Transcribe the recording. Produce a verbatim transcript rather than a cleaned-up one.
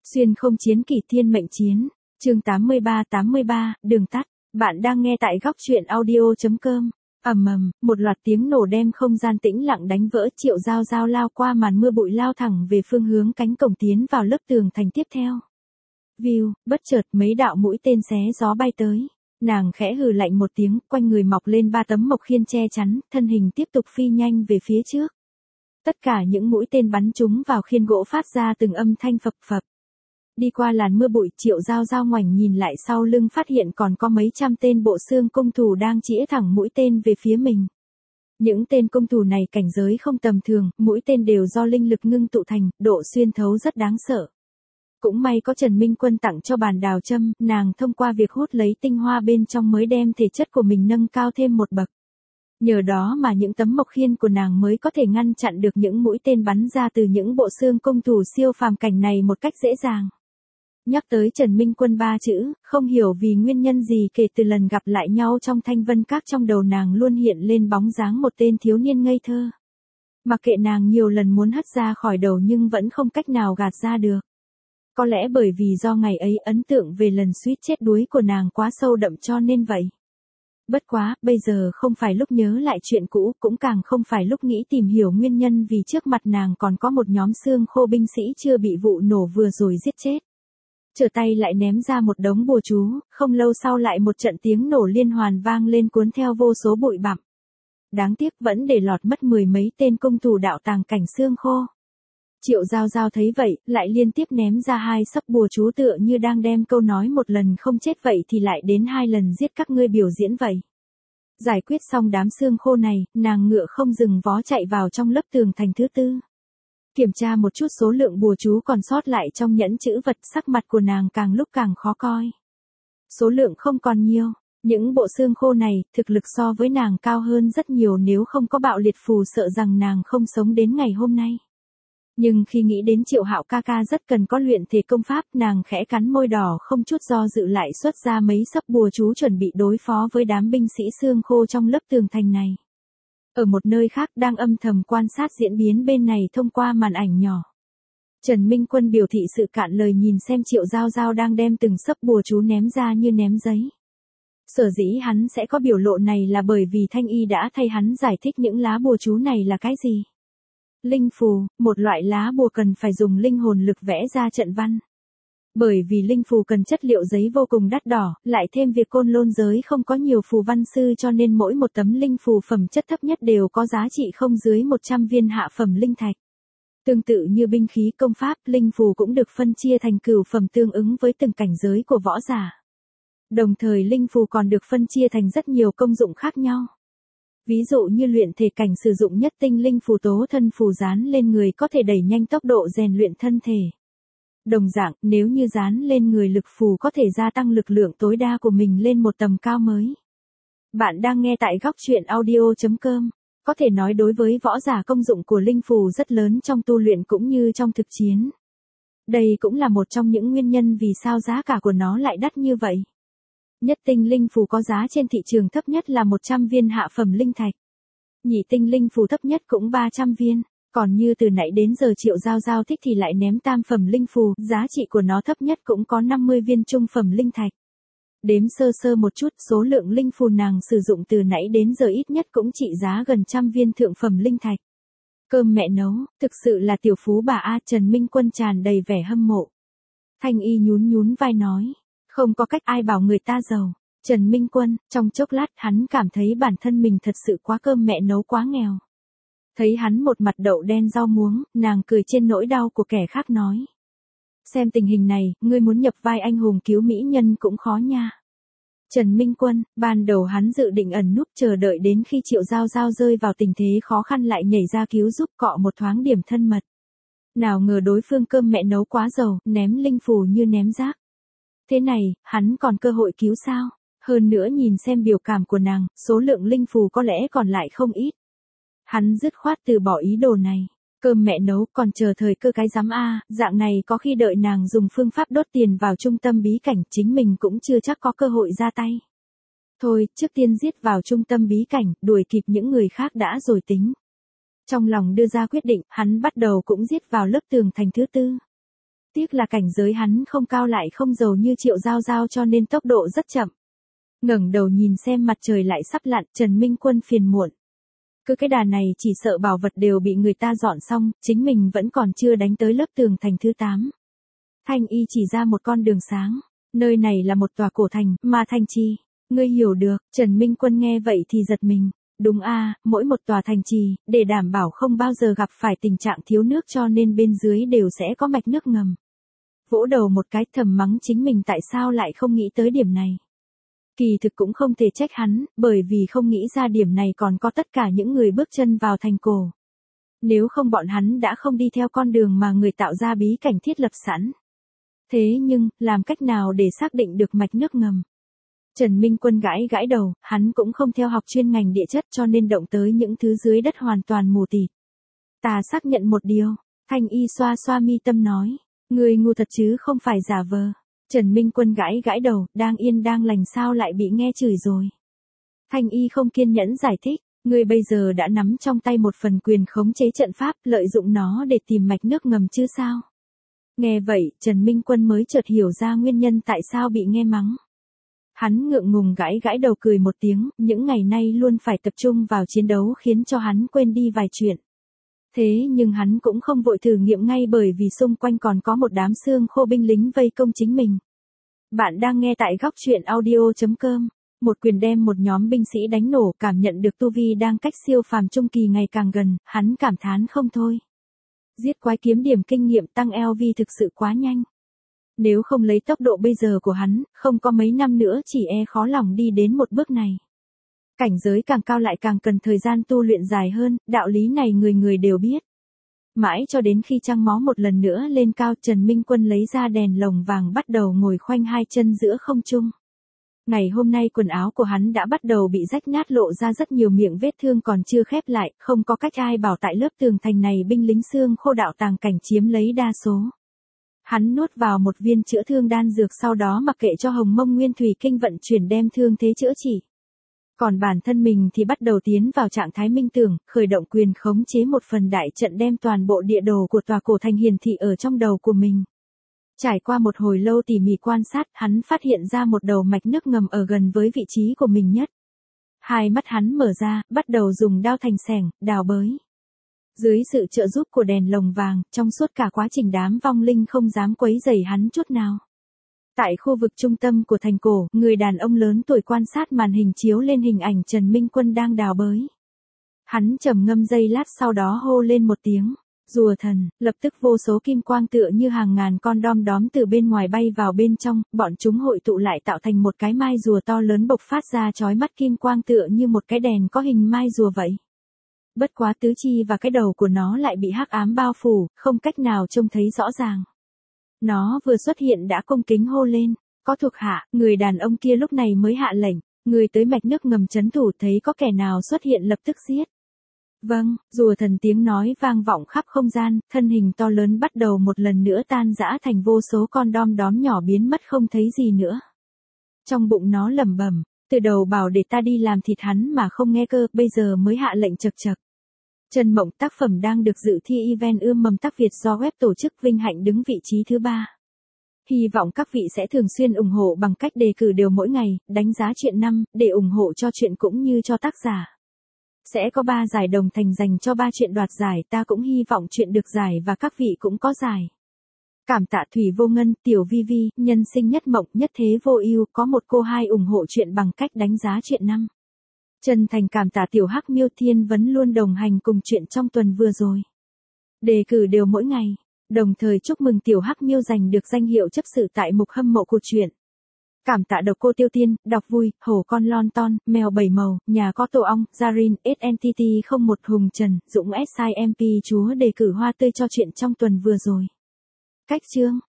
Xuyên không chiến kỳ thiên mệnh chiến, chương tám mươi ba tám mươi ba, đường tắt. Bạn đang nghe tại góc truyện audio chấm com. Ầm ầm, một loạt tiếng nổ đem không gian tĩnh lặng đánh vỡ. Triệu Giao Giao lao qua màn mưa bụi lao thẳng về phương hướng cánh cổng tiến vào lớp tường thành tiếp theo. View, bất chợt mấy đạo mũi tên xé gió bay tới. Nàng khẽ hừ lạnh một tiếng, quanh người mọc lên ba tấm mộc khiên che chắn, thân hình tiếp tục phi nhanh về phía trước. Tất cả những mũi tên bắn trúng vào khiên gỗ phát ra từng âm thanh phập phập. Đi qua làn mưa bụi, Triệu Giao Giao ngoảnh nhìn lại sau lưng phát hiện còn có mấy trăm tên bộ xương cung thủ đang chĩa thẳng mũi tên về phía mình. Những tên cung thủ này cảnh giới không tầm thường, mũi tên đều do linh lực ngưng tụ thành, độ xuyên thấu rất đáng sợ. Cũng may có Trần Minh Quân tặng cho bàn đào châm, nàng thông qua việc hút lấy tinh hoa bên trong mới đem thể chất của mình nâng cao thêm một bậc. Nhờ đó mà những tấm mộc khiên của nàng mới có thể ngăn chặn được những mũi tên bắn ra từ những bộ xương cung thủ siêu phàm cảnh này một cách dễ dàng. Nhắc tới Trần Minh Quân ba chữ, không hiểu vì nguyên nhân gì kể từ lần gặp lại nhau trong Thanh Vân Các trong đầu nàng luôn hiện lên bóng dáng một tên thiếu niên ngây thơ. Mặc kệ nàng nhiều lần muốn hất ra khỏi đầu nhưng vẫn không cách nào gạt ra được. Có lẽ bởi vì do ngày ấy ấn tượng về lần suýt chết đuối của nàng quá sâu đậm cho nên vậy. Bất quá, bây giờ không phải lúc nhớ lại chuyện cũ, cũng càng không phải lúc nghĩ tìm hiểu nguyên nhân vì trước mặt nàng còn có một nhóm xương khô binh sĩ chưa bị vụ nổ vừa rồi giết chết. Trở tay lại ném ra một đống bùa chú, không lâu sau lại một trận tiếng nổ liên hoàn vang lên cuốn theo vô số bụi bặm. Đáng tiếc vẫn để lọt mất mười mấy tên cung thủ đạo tàng cảnh xương khô. Triệu Giao Giao thấy vậy, lại liên tiếp ném ra hai sấp bùa chú tựa như đang đem câu nói một lần không chết vậy thì lại đến hai lần giết các ngươi biểu diễn vậy. Giải quyết xong đám xương khô này, nàng ngựa không dừng vó chạy vào trong lớp tường thành thứ tư. Kiểm tra một chút số lượng bùa chú còn sót lại trong nhẫn chữ vật, sắc mặt của nàng càng lúc càng khó coi. Số lượng không còn nhiều, những bộ xương khô này, thực lực so với nàng cao hơn rất nhiều, nếu không có bạo liệt phù sợ rằng nàng không sống đến ngày hôm nay. Nhưng khi nghĩ đến Triệu Hạo ca ca rất cần có luyện thể công pháp, nàng khẽ cắn môi đỏ không chút do dự lại xuất ra mấy sấp bùa chú chuẩn bị đối phó với đám binh sĩ xương khô trong lớp tường thành này. Ở một nơi khác đang âm thầm quan sát diễn biến bên này thông qua màn ảnh nhỏ. Trần Minh Quân biểu thị sự cạn lời nhìn xem Triệu Giao Giao đang đem từng sấp bùa chú ném ra như ném giấy. Sở dĩ hắn sẽ có biểu lộ này là bởi vì Thanh Y đã thay hắn giải thích những lá bùa chú này là cái gì. Linh phù, một loại lá bùa cần phải dùng linh hồn lực vẽ ra trận văn. Bởi vì linh phù cần chất liệu giấy vô cùng đắt đỏ, lại thêm việc Côn Lôn giới không có nhiều phù văn sư cho nên mỗi một tấm linh phù phẩm chất thấp nhất đều có giá trị không dưới một trăm viên hạ phẩm linh thạch. Tương tự như binh khí công pháp, linh phù cũng được phân chia thành cửu phẩm tương ứng với từng cảnh giới của võ giả. Đồng thời linh phù còn được phân chia thành rất nhiều công dụng khác nhau. Ví dụ như luyện thể cảnh sử dụng nhất tinh linh phù tố thân phù dán lên người có thể đẩy nhanh tốc độ rèn luyện thân thể. Đồng dạng, nếu như dán lên người lực phù có thể gia tăng lực lượng tối đa của mình lên một tầm cao mới. Bạn đang nghe tại góc truyện audio chấm com. Có thể nói đối với võ giả công dụng của linh phù rất lớn trong tu luyện cũng như trong thực chiến. Đây cũng là một trong những nguyên nhân vì sao giá cả của nó lại đắt như vậy. Nhất tinh linh phù có giá trên thị trường thấp nhất là một trăm viên hạ phẩm linh thạch. Nhị tinh linh phù thấp nhất cũng ba trăm viên. Còn như từ nãy đến giờ Triệu Giao Giao thích thì lại ném tam phẩm linh phù, giá trị của nó thấp nhất cũng có năm mươi viên trung phẩm linh thạch. Đếm sơ sơ một chút, số lượng linh phù nàng sử dụng từ nãy đến giờ ít nhất cũng trị giá gần trăm viên thượng phẩm linh thạch. Cơm mẹ nấu, thực sự là tiểu phú bà A. Trần Minh Quân tràn đầy vẻ hâm mộ. Thanh Y nhún nhún vai nói, không có cách ai bảo người ta giàu. Trần Minh Quân, trong chốc lát hắn cảm thấy bản thân mình thật sự quá cơm mẹ nấu quá nghèo. Thấy hắn một mặt đậu đen rau muống, nàng cười trên nỗi đau của kẻ khác nói. Xem tình hình này, ngươi muốn nhập vai anh hùng cứu mỹ nhân cũng khó nha. Trần Minh Quân, ban đầu hắn dự định ẩn núp chờ đợi đến khi Triệu Giao Giao rơi vào tình thế khó khăn lại nhảy ra cứu giúp cọ một thoáng điểm thân mật. Nào ngờ đối phương cơm mẹ nấu quá giàu, ném linh phù như ném rác. Thế này, hắn còn cơ hội cứu sao? Hơn nữa nhìn xem biểu cảm của nàng, số lượng linh phù có lẽ còn lại không ít. Hắn dứt khoát từ bỏ ý đồ này. Cơm mẹ nấu còn chờ thời cơ cái giám A, dạng này có khi đợi nàng dùng phương pháp đốt tiền vào trung tâm bí cảnh chính mình cũng chưa chắc có cơ hội ra tay. Thôi, trước tiên giết vào trung tâm bí cảnh, đuổi kịp những người khác đã rồi tính. Trong lòng đưa ra quyết định, hắn bắt đầu cũng giết vào lớp tường thành thứ tư. tiếc là cảnh giới hắn không cao lại không giàu như Triệu Giao Giao cho nên tốc độ rất chậm. Ngẩng đầu nhìn xem mặt trời lại sắp lặn, Trần Minh Quân phiền muộn. Cứ cái đà này chỉ sợ bảo vật đều bị người ta dọn xong, chính mình vẫn còn chưa đánh tới lớp tường thành thứ tám. Thanh Y chỉ ra một con đường sáng, nơi này là một tòa cổ thành, mà Thanh Trì. Ngươi hiểu được, Trần Minh Quân nghe vậy thì giật mình. Đúng a, mỗi một tòa thành trì, để đảm bảo không bao giờ gặp phải tình trạng thiếu nước cho nên bên dưới đều sẽ có mạch nước ngầm. Vỗ đầu một cái thầm mắng chính mình tại sao lại không nghĩ tới điểm này. Kỳ thực cũng không thể trách hắn, bởi vì không nghĩ ra điểm này còn có tất cả những người bước chân vào thành cổ. Nếu không bọn hắn đã không đi theo con đường mà người tạo ra bí cảnh thiết lập sẵn. Thế nhưng, làm cách nào để xác định được mạch nước ngầm? Trần Minh Quân gãi gãi đầu, hắn cũng không theo học chuyên ngành địa chất cho nên động tới những thứ dưới đất hoàn toàn mù tịt. Ta xác nhận một điều, Thanh Y xoa xoa mi tâm nói, người ngu thật chứ không phải giả vờ. Trần Minh Quân gãi gãi đầu, đang yên đang lành sao lại bị nghe chửi rồi. Thanh Y không kiên nhẫn giải thích, ngươi bây giờ đã nắm trong tay một phần quyền khống chế trận pháp, lợi dụng nó để tìm mạch nước ngầm chứ sao. Nghe vậy, Trần Minh Quân mới chợt hiểu ra nguyên nhân tại sao bị nghe mắng. Hắn ngượng ngùng gãi gãi đầu cười một tiếng, những ngày nay luôn phải tập trung vào chiến đấu khiến cho hắn quên đi vài chuyện. Thế nhưng hắn cũng không vội thử nghiệm ngay bởi vì xung quanh còn có một đám xương khô binh lính vây công chính mình. Bạn đang nghe tại góc truyện audio chấm com. Một quyền đem một nhóm binh sĩ đánh nổ, cảm nhận được tu vi đang cách siêu phàm trung kỳ ngày càng gần, hắn cảm thán không thôi. Giết quái kiếm điểm kinh nghiệm tăng L V thực sự quá nhanh. Nếu không lấy tốc độ bây giờ của hắn, không có mấy năm nữa chỉ e khó lòng đi đến một bước này. Cảnh giới càng cao lại càng cần thời gian tu luyện dài hơn, đạo lý này người người đều biết. Mãi cho đến khi trăng máu một lần nữa lên cao, Trần Minh Quân lấy ra đèn lồng vàng bắt đầu ngồi khoanh hai chân giữa không trung. Ngày hôm nay quần áo của hắn đã bắt đầu bị rách nát lộ ra rất nhiều miệng vết thương còn chưa khép lại, không có cách ai bảo tại lớp tường thành này binh lính xương khô đạo tàng cảnh chiếm lấy đa số. Hắn nuốt vào một viên chữa thương đan dược sau đó mặc kệ cho Hồng Mông Nguyên Thủy Kinh vận chuyển đem thương thế chữa trị. Còn bản thân mình thì bắt đầu tiến vào trạng thái minh tưởng, khởi động quyền khống chế một phần đại trận đem toàn bộ địa đồ của tòa cổ thành hiển thị ở trong đầu của mình. Trải qua một hồi lâu tỉ mỉ quan sát, hắn phát hiện ra một đầu mạch nước ngầm ở gần với vị trí của mình nhất. Hai mắt hắn mở ra, bắt đầu dùng đao thành xẻng, đào bới. Dưới sự trợ giúp của đèn lồng vàng, trong suốt cả quá trình đám vong linh không dám quấy rầy hắn chút nào. Tại khu vực trung tâm của thành cổ, người đàn ông lớn tuổi quan sát màn hình chiếu lên hình ảnh Trần Minh Quân đang đào bới. Hắn trầm ngâm giây lát sau đó hô lên một tiếng, rùa thần, lập tức vô số kim quang tựa như hàng ngàn con đom đóm từ bên ngoài bay vào bên trong, bọn chúng hội tụ lại tạo thành một cái mai rùa to lớn bộc phát ra chói mắt kim quang tựa như một cái đèn có hình mai rùa vậy. Bất quá tứ chi và cái đầu của nó lại bị hắc ám bao phủ, không cách nào trông thấy rõ ràng. Nó vừa xuất hiện đã cung kính hô lên, có thuộc hạ, người đàn ông kia lúc này mới hạ lệnh, người tới mạch nước ngầm trấn thủ thấy có kẻ nào xuất hiện lập tức giết. Vâng, rùa thần tiếng nói vang vọng khắp không gian, thân hình to lớn bắt đầu một lần nữa tan rã thành vô số con đom đóm nhỏ biến mất không thấy gì nữa. Trong bụng nó lẩm bẩm, từ đầu bảo để ta đi làm thịt hắn mà không nghe cơ, bây giờ mới hạ lệnh chật chật. Trần Mộng tác phẩm đang được dự thi event ươm mầm tác Việt do web tổ chức vinh hạnh đứng vị trí thứ ba. Hy vọng các vị sẽ thường xuyên ủng hộ bằng cách đề cử đều mỗi ngày, đánh giá truyện năm, để ủng hộ cho truyện cũng như cho tác giả. Sẽ có ba giải đồng thành dành cho ba truyện đoạt giải, ta cũng hy vọng truyện được giải và các vị cũng có giải. Cảm tạ Thủy Vô Ngân, Tiểu Vi Vi, Nhân Sinh Nhất Mộng, Nhất Thế Vô Ưu, có một cô hai ủng hộ truyện bằng cách đánh giá truyện năm. Chân thành cảm tạ Tiểu Hắc Miêu Thiên Vấn luôn đồng hành cùng truyện trong tuần vừa rồi. Đề cử đều mỗi ngày, đồng thời chúc mừng Tiểu Hắc Miêu giành được danh hiệu chấp sự tại mục hâm mộ của truyện. Cảm tạ Độc Cô Tiêu Tiên, Đọc Vui, Hổ Con Lon Ton, Mèo Bảy Màu, Nhà Có Tổ Ong, Zarin, ét en tê tê không một Hùng Trần, Dũng ét i em pê chúa đề cử hoa tươi cho truyện trong tuần vừa rồi. Cách chương